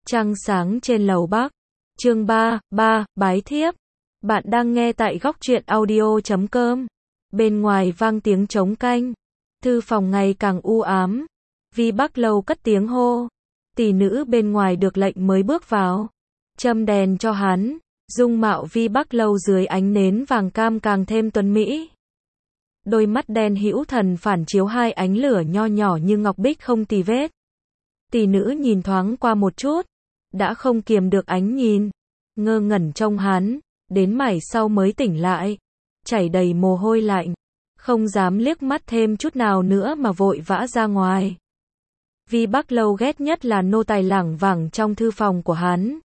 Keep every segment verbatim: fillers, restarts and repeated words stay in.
Trăng sáng trên lầu Bắc. Chương ba, ba, bái thiếp. Bạn đang nghe tại góc truyện audio chấm com. Bên ngoài vang tiếng trống canh. Thư phòng ngày càng u ám. Vi Bắc Lâu cất tiếng hô. Tỷ nữ bên ngoài được lệnh mới bước vào. Châm đèn cho hắn. Dung mạo Vi Bắc Lâu dưới ánh nến vàng cam càng thêm tuấn mỹ. Đôi mắt đen hữu thần phản chiếu hai ánh lửa nho nhỏ như ngọc bích không tì vết. Tỷ nữ nhìn thoáng qua một chút, đã không kiềm được ánh nhìn, ngơ ngẩn trông hắn, đến mảy sau mới tỉnh lại, chảy đầy mồ hôi lạnh, không dám liếc mắt thêm chút nào nữa mà vội vã ra ngoài. Vi Bắc Lâu ghét nhất là nô tài lảng vảng trong thư phòng của hắn.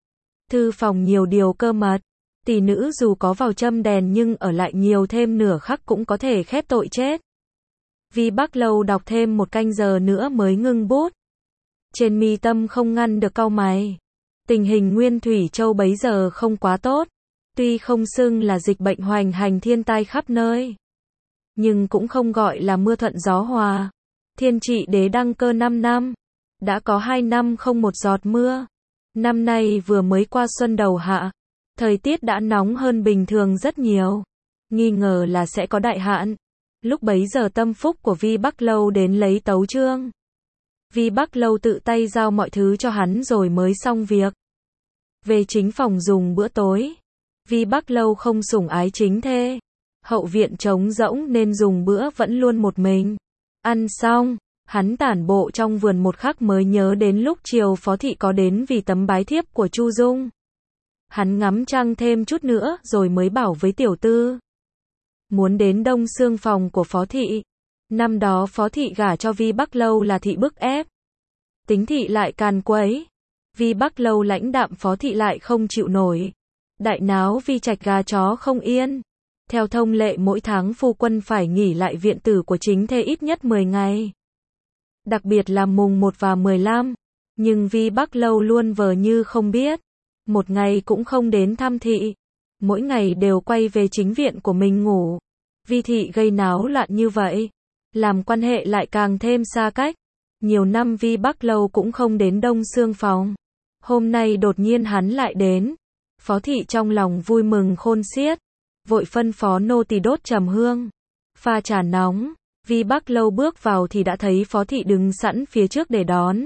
Thư phòng nhiều điều cơ mật, tỷ nữ dù có vào châm đèn nhưng ở lại nhiều thêm nửa khắc cũng có thể khép tội chết. Vi Bắc Lâu đọc thêm một canh giờ nữa mới ngưng bút. Trên mi tâm không ngăn được cau mày. Tình hình Nguyên Thủy Châu bấy giờ không quá tốt. Tuy không xưng là dịch bệnh hoành hành thiên tai khắp nơi, nhưng cũng không gọi là mưa thuận gió hòa. Thiên Trị Đế đăng cơ năm năm. Đã có hai năm không một giọt mưa. Năm nay vừa mới qua xuân đầu hạ. Thời tiết đã nóng hơn bình thường rất nhiều. Nghi ngờ là sẽ có đại hạn. Lúc bấy giờ tâm phúc của Vi Bắc Lâu đến lấy tấu chương. Vi Bắc Lâu tự tay giao mọi thứ cho hắn rồi mới xong việc. Về chính phòng dùng bữa tối. Vi Bắc Lâu không sủng ái chính thê. Hậu viện trống rỗng nên dùng bữa vẫn luôn một mình. Ăn xong, hắn tản bộ trong vườn một khắc mới nhớ đến lúc chiều phó thị có đến vì tấm bái thiếp của Chu Dung. Hắn ngắm trăng thêm chút nữa rồi mới bảo với tiểu tư. Muốn đến đông xương phòng của phó thị. Năm đó phó thị gả cho Vi Bắc Lâu là thị bức ép. Tính thị lại càn quấy. Vi Bắc Lâu lãnh đạm phó thị lại không chịu nổi. Đại náo vi trạch gà chó không yên. Theo thông lệ mỗi tháng phu quân phải nghỉ lại viện tử của chính thê ít nhất mười ngày. Đặc biệt là mùng một và mười lăm. Nhưng Vi Bắc Lâu luôn vờ như không biết. Một ngày cũng không đến thăm thị. Mỗi ngày đều quay về chính viện của mình ngủ. Vi thị gây náo loạn như vậy, làm quan hệ lại càng thêm xa cách. Nhiều năm Vi Bắc Lâu cũng không đến đông xương phòng. Hôm nay đột nhiên hắn lại đến. Phó thị trong lòng vui mừng khôn xiết. Vội phân phó nô tỳ đốt trầm hương. Pha trà nóng. Vi Bắc Lâu bước vào thì đã thấy phó thị đứng sẵn phía trước để đón.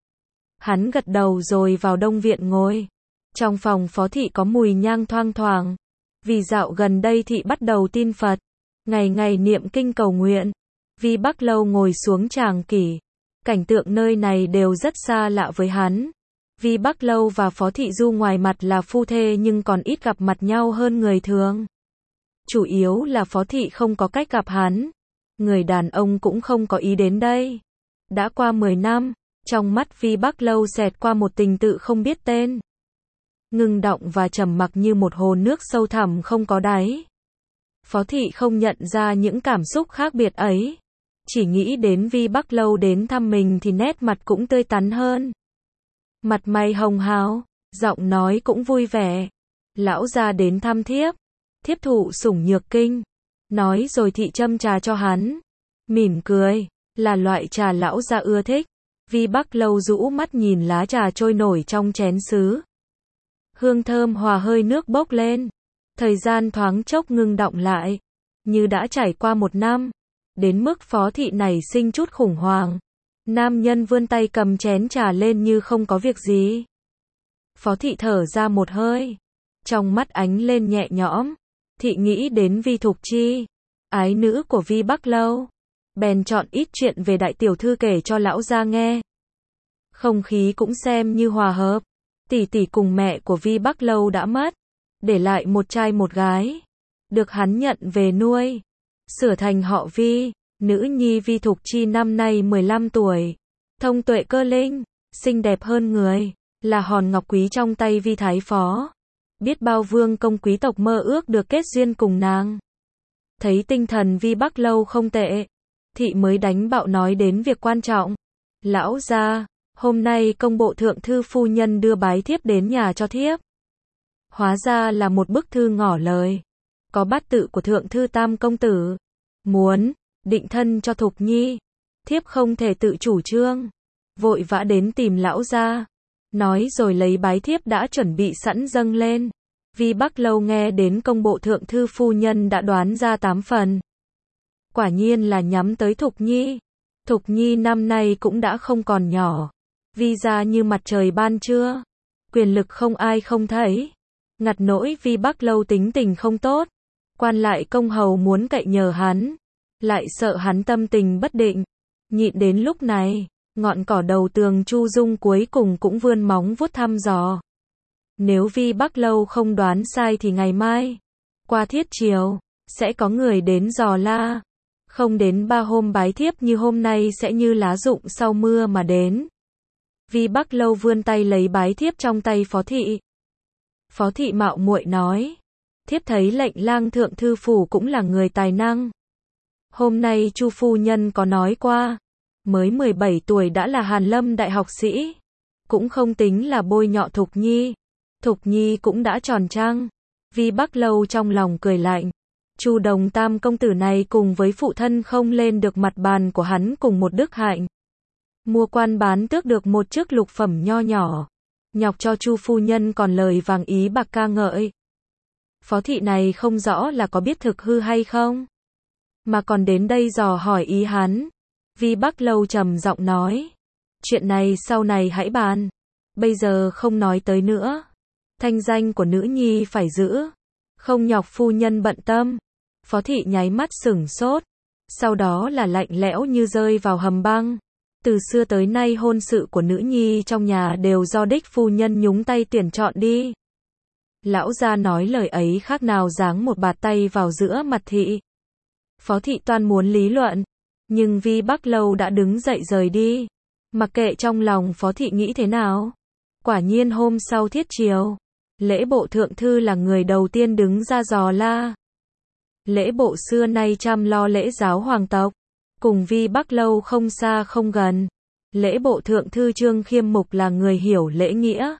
Hắn gật đầu rồi vào đông viện ngồi. Trong phòng phó thị có mùi nhang thoang thoảng. Vì dạo gần đây thị bắt đầu tin Phật. Ngày ngày niệm kinh cầu nguyện. Vi Bắc Lâu ngồi xuống tràng kỷ. Cảnh tượng nơi này đều rất xa lạ với hắn. Vi Bắc Lâu và phó thị Du ngoài mặt là phu thê nhưng còn ít gặp mặt nhau hơn người thường. Chủ yếu là phó thị không có cách gặp hắn. Người đàn ông cũng không có ý đến đây. Đã qua mười năm, trong mắt Vi Bắc Lâu xẹt qua một tình tự không biết tên. Ngưng động và trầm mặc như một hồ nước sâu thẳm không có đáy. Phó thị không nhận ra những cảm xúc khác biệt ấy. Chỉ nghĩ đến Vi Bắc Lâu đến thăm mình thì nét mặt cũng tươi tắn hơn. Mặt mày hồng hào, giọng nói cũng vui vẻ. Lão gia đến thăm thiếp. Thiếp thụ sủng nhược kinh. Nói rồi thị châm trà cho hắn. Mỉm cười, là loại trà lão gia ưa thích. Vi Bắc Lâu rũ mắt nhìn lá trà trôi nổi trong chén sứ. Hương thơm hòa hơi nước bốc lên. Thời gian thoáng chốc ngưng động lại. Như đã trải qua một năm. Đến mức phó thị nảy sinh chút khủng hoảng. Nam nhân vươn tay cầm chén trà lên như không có việc gì. Phó thị thở ra một hơi. Trong mắt ánh lên nhẹ nhõm. Thị nghĩ đến Vi Thục Chi, ái nữ của Vi Bắc Lâu. Bèn chọn ít chuyện về đại tiểu thư kể cho lão gia nghe. Không khí cũng xem như hòa hợp. Tỷ tỷ cùng mẹ của Vi Bắc Lâu đã mất. Để lại một trai một gái. Được hắn nhận về nuôi. Sửa thành họ Vi. Nữ nhi Vi Thục Chi năm nay mười lăm tuổi. Thông tuệ cơ linh. Xinh đẹp hơn người. Là hòn ngọc quý trong tay Vi Thái Phó. Biết bao vương công quý tộc mơ ước được kết duyên cùng nàng. Thấy tinh thần Vi Bắc Lâu không tệ. Thị mới đánh bạo nói đến việc quan trọng. Lão gia, hôm nay công bộ thượng thư phu nhân đưa bái thiếp đến nhà cho thiếp. Hóa ra là một bức thư ngỏ lời. Có bát tự của thượng thư tam công tử. Muốn, định thân cho Thục Nhi. Thiếp không thể tự chủ trương. Vội vã đến tìm lão gia. Nói rồi lấy bái thiếp đã chuẩn bị sẵn dâng lên. Vi Bắc Lâu nghe đến công bộ thượng thư phu nhân đã đoán ra tám phần. Quả nhiên là nhắm tới Thục Nhi. Thục Nhi năm nay cũng đã không còn nhỏ. Vi ra như mặt trời ban trưa. Quyền lực không ai không thấy. Ngặt nỗi Vi Bắc Lâu tính tình không tốt. Quan lại công hầu muốn cậy nhờ hắn. Lại sợ hắn tâm tình bất định. Nhịn đến lúc này, ngọn cỏ đầu tường Chu Dung cuối cùng cũng vươn móng vuốt thăm dò. Nếu Vi Bắc Lâu không đoán sai thì ngày mai, qua thiết chiều, sẽ có người đến dò la. Không đến ba hôm bái thiếp như hôm nay sẽ như lá rụng sau mưa mà đến. Vi Bắc Lâu vươn tay lấy bái thiếp trong tay Phó Thị. Phó Thị mạo muội nói, thiếp thấy lệnh lang thượng thư phủ cũng là người tài năng. Hôm nay Chu phu nhân có nói qua, mới mười bảy tuổi đã là Hàn Lâm đại học sĩ, cũng không tính là bôi nhọ Thục Nhi. Thục Nhi cũng đã tròn trăng. Vi Bắc Lâu trong lòng cười lạnh. Chu Đồng Tam công tử này cùng với phụ thân không lên được mặt bàn của hắn cùng một đức hạnh. Mua quan bán tước được một chiếc lục phẩm nho nhỏ. Nhọc cho Chu phu nhân còn lời vàng ý bạc ca ngợi. Phó Thị này không rõ là có biết thực hư hay không, mà còn đến đây dò hỏi ý hắn. Vi Bắc Lâu trầm giọng nói, chuyện này sau này hãy bàn, bây giờ không nói tới nữa. Thanh danh của nữ nhi phải giữ, không nhọc phu nhân bận tâm. Phó Thị nháy mắt sửng sốt, sau đó là lạnh lẽo như rơi vào hầm băng. Từ xưa tới nay hôn sự của nữ nhi trong nhà đều do đích phu nhân nhúng tay tuyển chọn đi. Lão gia nói lời ấy khác nào giáng một bạt tay vào giữa mặt Thị. Phó Thị toan muốn lý luận, nhưng Vi Bắc Lâu đã đứng dậy rời đi. Mặc kệ trong lòng Phó Thị nghĩ thế nào. Quả nhiên hôm sau thiết chiều, lễ bộ thượng thư là người đầu tiên đứng ra dò la. Lễ bộ xưa nay chăm lo lễ giáo hoàng tộc, cùng Vi Bắc Lâu không xa không gần. Lễ bộ thượng thư Trương Khiêm Mục là người hiểu lễ nghĩa.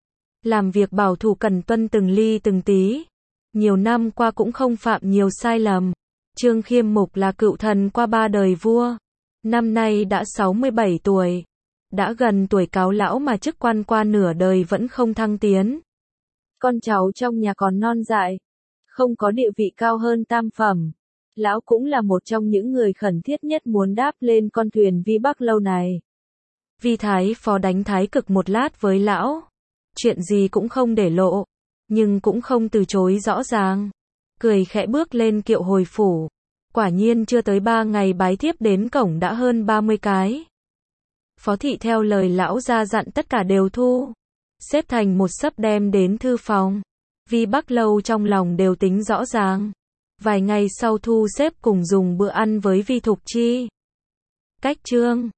Làm việc bảo thủ cần tuân từng ly từng tí. Nhiều năm qua cũng không phạm nhiều sai lầm. Trương Khiêm Mục là cựu thần qua ba đời vua. Năm nay đã sáu mươi bảy tuổi. Đã gần tuổi cáo lão mà chức quan qua nửa đời vẫn không thăng tiến. Con cháu trong nhà còn non dại, không có địa vị cao hơn tam phẩm. Lão cũng là một trong những người khẩn thiết nhất muốn đáp lên con thuyền Vi Bắc Lâu này. Vi Thái Phó đánh thái cực một lát với lão. Chuyện gì cũng không để lộ, nhưng cũng không từ chối rõ ràng. Cười khẽ bước lên kiệu hồi phủ. Quả nhiên chưa tới ba ngày bái thiếp đến cổng đã hơn ba mươi cái. Phó Thị theo lời lão ra dặn tất cả đều thu, xếp thành một xấp đem đến thư phòng. Vi Bắc Lâu trong lòng đều tính rõ ràng. Vài ngày sau thu xếp cùng dùng bữa ăn với Vi Thục Chi. Cách chương